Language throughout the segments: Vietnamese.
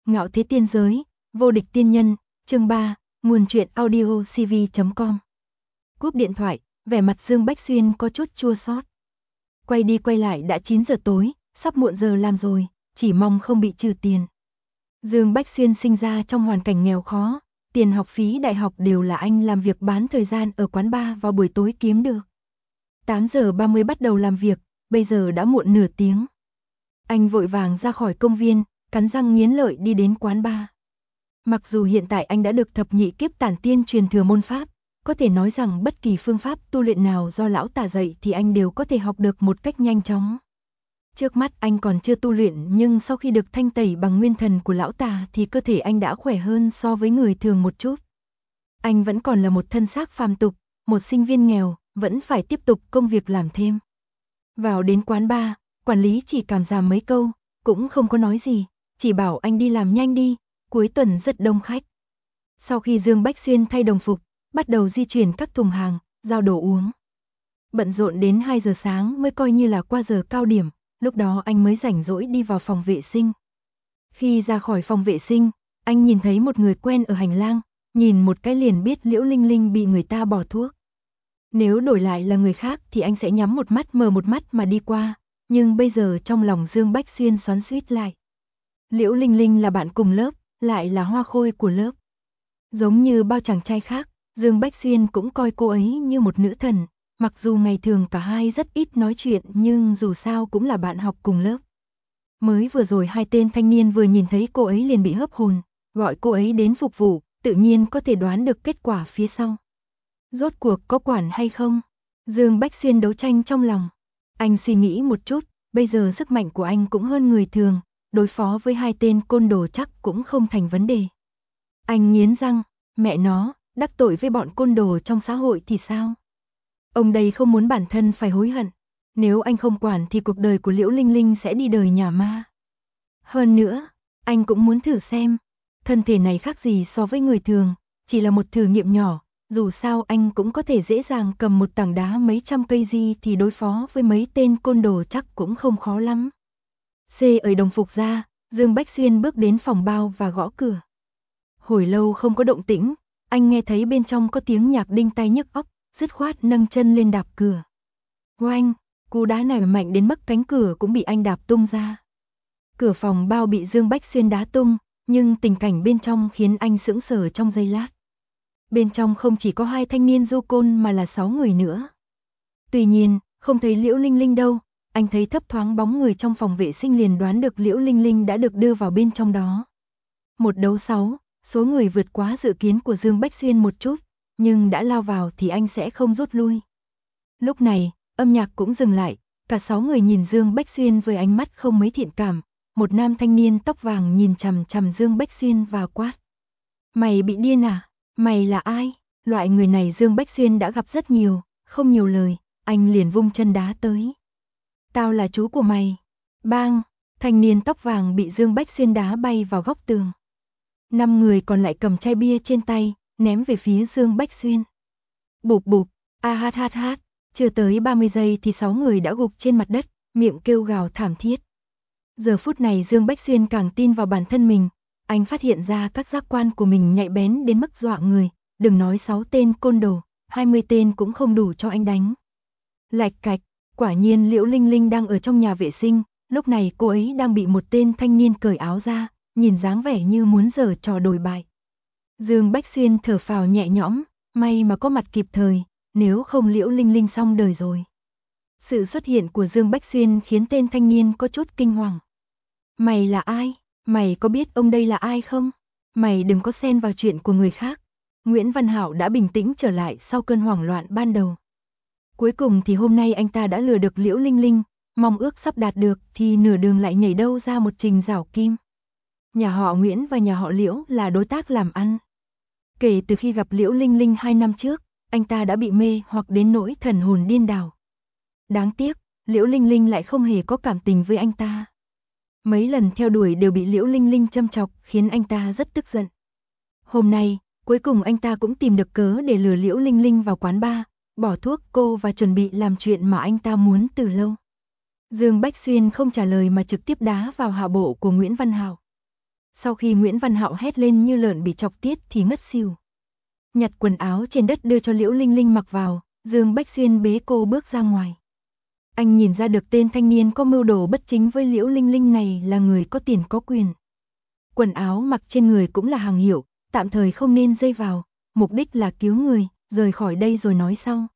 Ngạo thế tiên giới, vô địch tiên nhân, chương 3, nguồn truyện audio cv.com. Cúp điện thoại, vẻ mặt Dương Bách Xuyên có chút chua xót. Quay đi quay lại đã 9 giờ tối, sắp muộn giờ làm rồi, chỉ mong không bị trừ tiền. Dương Bách Xuyên sinh ra trong hoàn cảnh nghèo khó, tiền học phí đại học đều là anh làm việc bán thời gian ở quán bar vào buổi tối kiếm được. 8 giờ 30 bắt đầu làm việc, bây giờ đã muộn nửa tiếng. Anh vội vàng ra khỏi công viên, cắn răng nghiến lợi đi đến quán bar. Mặc dù hiện tại anh đã được thập nhị kiếp tản tiên truyền thừa môn pháp, có thể nói rằng bất kỳ phương pháp tu luyện nào do lão tà dạy thì anh đều có thể học được một cách nhanh chóng. Trước mắt anh còn chưa tu luyện, nhưng sau khi được thanh tẩy bằng nguyên thần của lão tà thì cơ thể anh đã khỏe hơn so với người thường một chút. Anh vẫn còn là một thân xác phàm tục, một sinh viên nghèo, vẫn phải tiếp tục công việc làm thêm. Vào đến quán bar, quản lý chỉ cảm giảm mấy câu, cũng không có nói gì, chỉ bảo anh đi làm nhanh đi, cuối tuần rất đông khách. Sau khi Dương Bách Xuyên thay đồng phục, bắt đầu di chuyển các thùng hàng, giao đồ uống. Bận rộn đến 2 giờ sáng mới coi như là qua giờ cao điểm, lúc đó anh mới rảnh rỗi đi vào phòng vệ sinh. Khi ra khỏi phòng vệ sinh, anh nhìn thấy một người quen ở hành lang, nhìn một cái liền biết Liễu Linh Linh bị người ta bỏ thuốc. Nếu đổi lại là người khác thì anh sẽ nhắm một mắt mở một mắt mà đi qua, nhưng bây giờ trong lòng Dương Bách Xuyên xoắn xuýt lại. Liễu Linh Linh là bạn cùng lớp, lại là hoa khôi của lớp. Giống như bao chàng trai khác, Dương Bách Xuyên cũng coi cô ấy như một nữ thần, mặc dù ngày thường cả hai rất ít nói chuyện nhưng dù sao cũng là bạn học cùng lớp. Mới vừa rồi hai tên thanh niên vừa nhìn thấy cô ấy liền bị hấp hồn, gọi cô ấy đến phục vụ, tự nhiên có thể đoán được kết quả phía sau. Rốt cuộc có quản hay không? Dương Bách Xuyên đấu tranh trong lòng. Anh suy nghĩ một chút, bây giờ sức mạnh của anh cũng hơn người thường, đối phó với hai tên côn đồ chắc cũng không thành vấn đề. Anh nghiến răng, mẹ nó, đắc tội với bọn côn đồ trong xã hội thì sao? Ông đây không muốn bản thân phải hối hận. Nếu anh không quản thì cuộc đời của Liễu Linh Linh sẽ đi đời nhà ma. Hơn nữa, anh cũng muốn thử xem, thân thể này khác gì so với người thường, chỉ là một thử nghiệm nhỏ, dù sao anh cũng có thể dễ dàng cầm một tảng đá mấy trăm cây di thì đối phó với mấy tên côn đồ chắc cũng không khó lắm. Ở đồng phục ra, Dương Bách Xuyên bước đến phòng bao và gõ cửa. Hồi lâu không có động tĩnh, anh nghe thấy bên trong có tiếng nhạc đinh tai nhức óc, dứt khoát nâng chân lên đạp cửa. Oanh, cú đá này mạnh đến mức cánh cửa cũng bị anh đạp tung ra. Cửa phòng bao bị Dương Bách Xuyên đá tung, nhưng tình cảnh bên trong khiến anh sững sờ trong giây lát. Bên trong không chỉ có hai thanh niên du côn mà là 6 người nữa. Tuy nhiên, không thấy Liễu Linh Linh đâu, anh thấy thấp thoáng bóng người trong phòng vệ sinh liền đoán được Liễu Linh Linh đã được đưa vào bên trong đó. Một đấu 6, số người vượt quá dự kiến của Dương Bách Xuyên một chút, nhưng đã lao vào thì anh sẽ không rút lui. Lúc này, âm nhạc cũng dừng lại, cả 6 người nhìn Dương Bách Xuyên với ánh mắt không mấy thiện cảm, một nam thanh niên tóc vàng nhìn chằm chằm Dương Bách Xuyên và quát. Mày bị điên à? Mày là ai? Loại người này Dương Bách Xuyên đã gặp rất nhiều, không nhiều lời, anh liền vung chân đá tới. Tao là chú của mày. Bang, thanh niên tóc vàng bị Dương Bách Xuyên đá bay vào góc tường. 5 người còn lại cầm chai bia trên tay, ném về phía Dương Bách Xuyên. Bụp bụp, a hát hát hát, chưa tới 30 giây thì 6 người đã gục trên mặt đất, miệng kêu gào thảm thiết. Giờ phút này Dương Bách Xuyên càng tin vào bản thân mình, anh phát hiện ra các giác quan của mình nhạy bén đến mức dọa người, đừng nói 6 tên côn đồ, 20 tên cũng không đủ cho anh đánh. Lạch cạch, quả nhiên Liễu Linh Linh đang ở trong nhà vệ sinh, lúc này cô ấy đang bị một tên thanh niên cởi áo ra, nhìn dáng vẻ như muốn giở trò đồi bại. Dương Bách Xuyên thở phào nhẹ nhõm, may mà có mặt kịp thời, nếu không Liễu Linh Linh xong đời rồi. Sự xuất hiện của Dương Bách Xuyên khiến tên thanh niên có chút kinh hoàng. Mày là ai? Mày có biết ông đây là ai không? Mày đừng có xen vào chuyện của người khác. Nguyễn Văn Hạo đã bình tĩnh trở lại sau cơn hoảng loạn ban đầu. Cuối cùng thì hôm nay anh ta đã lừa được Liễu Linh Linh, mong ước sắp đạt được thì nửa đường lại nhảy đâu ra một Trình Giảo Kim. Nhà họ Nguyễn và nhà họ Liễu là đối tác làm ăn. Kể từ khi gặp Liễu Linh Linh 2 năm trước, anh ta đã bị mê hoặc đến nỗi thần hồn điên đảo. Đáng tiếc, Liễu Linh Linh lại không hề có cảm tình với anh ta. Mấy lần theo đuổi đều bị Liễu Linh Linh châm chọc khiến anh ta rất tức giận. Hôm nay, cuối cùng anh ta cũng tìm được cớ để lừa Liễu Linh Linh vào quán bar, bỏ thuốc cô và chuẩn bị làm chuyện mà anh ta muốn từ lâu. Dương Bách Xuyên không trả lời mà trực tiếp đá vào hạ bộ của Nguyễn Văn Hạo. Sau khi Nguyễn Văn Hạo hét lên như lợn bị chọc tiết thì ngất xỉu. Nhặt quần áo trên đất đưa cho Liễu Linh Linh mặc vào, Dương Bách Xuyên bế cô bước ra ngoài. Anh nhìn ra được tên thanh niên có mưu đồ bất chính với Liễu Linh Linh này là người có tiền có quyền. Quần áo mặc trên người cũng là hàng hiệu, tạm thời không nên dây vào, mục đích là cứu người, rời khỏi đây rồi nói sau.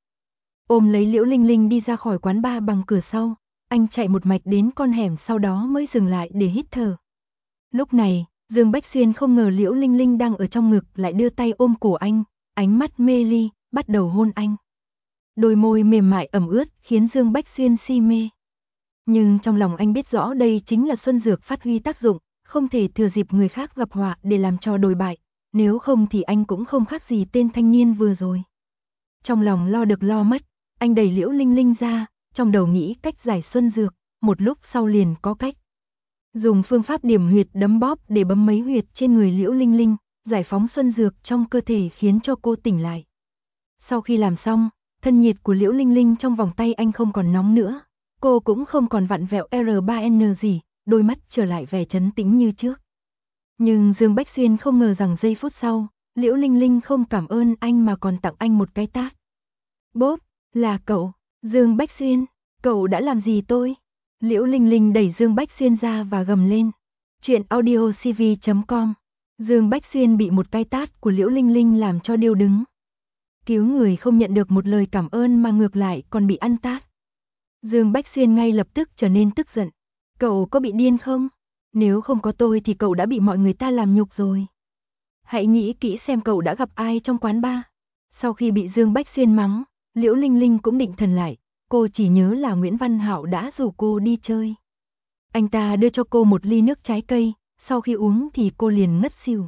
Ôm lấy Liễu Linh Linh đi ra khỏi quán bar bằng cửa sau, anh chạy một mạch đến con hẻm sau đó mới dừng lại để hít thở. Lúc này, Dương Bách Xuyên không ngờ Liễu Linh Linh đang ở trong ngực lại đưa tay ôm cổ anh, ánh mắt mê ly, bắt đầu hôn anh. Đôi môi mềm mại ẩm ướt khiến Dương Bách Xuyên si mê. Nhưng trong lòng anh biết rõ đây chính là xuân dược phát huy tác dụng, không thể thừa dịp người khác gặp họa để làm trò đồi bại, nếu không thì anh cũng không khác gì tên thanh niên vừa rồi. Trong lòng lo được lo mất, anh đẩy Liễu Linh Linh ra, trong đầu nghĩ cách giải xuân dược, một lúc sau liền có cách. Dùng phương pháp điểm huyệt đấm bóp để bấm mấy huyệt trên người Liễu Linh Linh, giải phóng xuân dược trong cơ thể khiến cho cô tỉnh lại. Sau khi làm xong, thân nhiệt của Liễu Linh Linh trong vòng tay anh không còn nóng nữa, cô cũng không còn vặn vẹo R3N gì, đôi mắt trở lại vẻ trấn tĩnh như trước. Nhưng Dương Bách Xuyên không ngờ rằng giây phút sau, Liễu Linh Linh không cảm ơn anh mà còn tặng anh một cái tát. Bốp, là cậu, Dương Bách Xuyên, cậu đã làm gì tôi? Liễu Linh Linh đẩy Dương Bách Xuyên ra và gầm lên. Chuyện audiocv.com. Dương Bách Xuyên bị một cái tát của Liễu Linh Linh làm cho điêu đứng. Cứu người không nhận được một lời cảm ơn mà ngược lại còn bị ăn tát. Dương Bách Xuyên ngay lập tức trở nên tức giận. Cậu có bị điên không? Nếu không có tôi thì cậu đã bị mọi người ta làm nhục rồi. Hãy nghĩ kỹ xem cậu đã gặp ai trong quán bar. Sau khi bị Dương Bách Xuyên mắng, Liễu Linh Linh cũng định thần lại. Cô chỉ nhớ là Nguyễn Văn Hạo đã rủ cô đi chơi. Anh ta đưa cho cô một ly nước trái cây, sau khi uống thì cô liền ngất xỉu.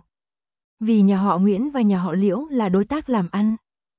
Vì nhà họ Nguyễn và nhà họ Liễu là đối tác làm ăn.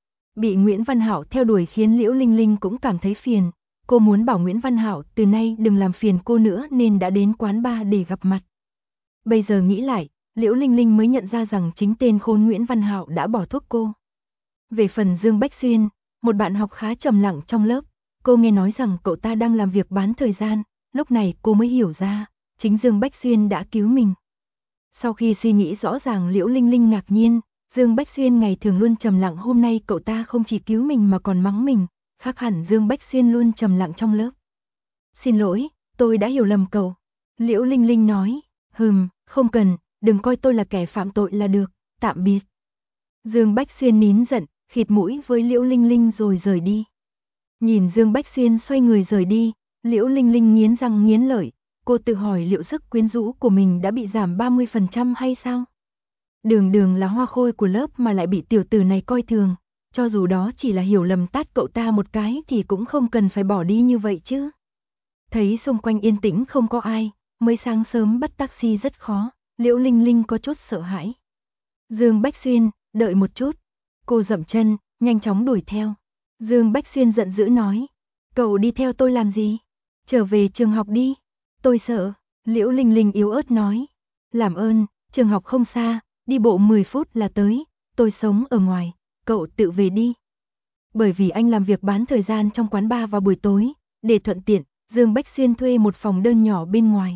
Bị Nguyễn Văn Hạo theo đuổi khiến Liễu Linh Linh cũng cảm thấy phiền. Cô muốn bảo Nguyễn Văn Hạo từ nay đừng làm phiền cô nữa nên đã đến quán bar để gặp mặt. Bây giờ nghĩ lại, Liễu Linh Linh mới nhận ra rằng chính tên khốn Nguyễn Văn Hạo đã bỏ thuốc cô. Về phần Dương Bách Xuyên, một bạn học khá trầm lặng trong lớp, cô nghe nói rằng cậu ta đang làm việc bán thời gian, lúc này cô mới hiểu ra, chính Dương Bách Xuyên đã cứu mình. Sau khi suy nghĩ rõ ràng Liễu Linh Linh ngạc nhiên, Dương Bách Xuyên ngày thường luôn trầm lặng hôm nay cậu ta không chỉ cứu mình mà còn mắng mình, khác hẳn Dương Bách Xuyên luôn trầm lặng trong lớp. Xin lỗi, tôi đã hiểu lầm cậu. Liễu Linh Linh nói, không cần, đừng coi tôi là kẻ phạm tội là được, tạm biệt. Dương Bách Xuyên nín giận, khịt mũi với Liễu Linh Linh rồi rời đi. Nhìn Dương Bách Xuyên xoay người rời đi, Liễu Linh Linh nghiến răng nghiến lợi, cô tự hỏi liệu sức quyến rũ của mình đã bị giảm 30% hay sao? Đường Đường là hoa khôi của lớp mà lại bị tiểu tử này coi thường, cho dù đó chỉ là hiểu lầm tát cậu ta một cái thì cũng không cần phải bỏ đi như vậy chứ. Thấy xung quanh yên tĩnh không có ai, mới sáng sớm bắt taxi rất khó, Liễu Linh Linh có chút sợ hãi. Dương Bách Xuyên, đợi một chút. Cô dậm chân, nhanh chóng đuổi theo. Dương Bách Xuyên giận dữ nói, cậu đi theo tôi làm gì? Trở về trường học đi. Tôi sợ, Liễu Linh Linh yếu ớt nói. Làm ơn, trường học không xa, đi bộ 10 phút là tới, tôi sống ở ngoài, cậu tự về đi. Bởi vì anh làm việc bán thời gian trong quán bar vào buổi tối, để thuận tiện, Dương Bách Xuyên thuê một phòng đơn nhỏ bên ngoài.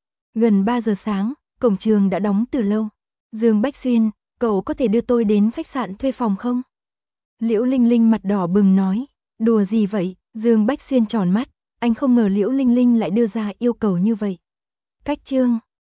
Gần 3 giờ sáng, cổng trường đã đóng từ lâu. Dương Bách Xuyên, cậu có thể đưa tôi đến khách sạn thuê phòng không? Liễu Linh Linh mặt đỏ bừng nói, đùa gì vậy? Dương Bách Xuyên tròn mắt, anh không ngờ Liễu Linh Linh lại đưa ra yêu cầu như vậy. Cách chương